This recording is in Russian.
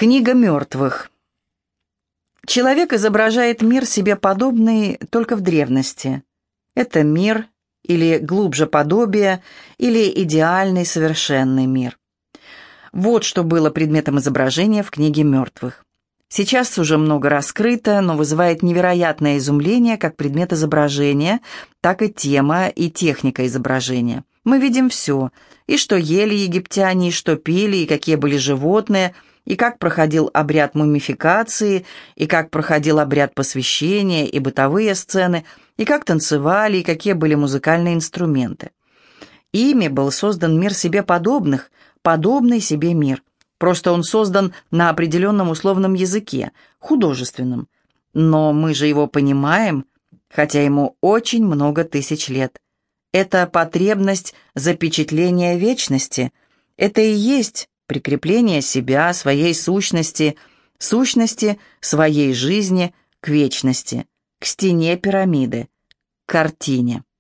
Книга мертвых. Человек изображает мир себе подобный только в древности. Это мир, или глубже подобие, или идеальный совершенный мир. Вот что было предметом изображения в книге мертвых. Сейчас уже много раскрыто, но вызывает невероятное изумление как предмет изображения, так и тема и техника изображения. Мы видим все, и что ели египтяне, и что пили, и какие были животные, и как проходил обряд мумификации, и как проходил обряд посвящения, и бытовые сцены, и как танцевали, и какие были музыкальные инструменты. Ими был создан мир себе подобных, подобный себе мир. Просто он создан на определенном условном языке, художественном. Но мы же его понимаем, хотя ему очень много тысяч лет. Это потребность запечатления вечности. Это и есть прикрепление себя, своей сущности, сущности своей жизни к вечности, к стене пирамиды, к картине.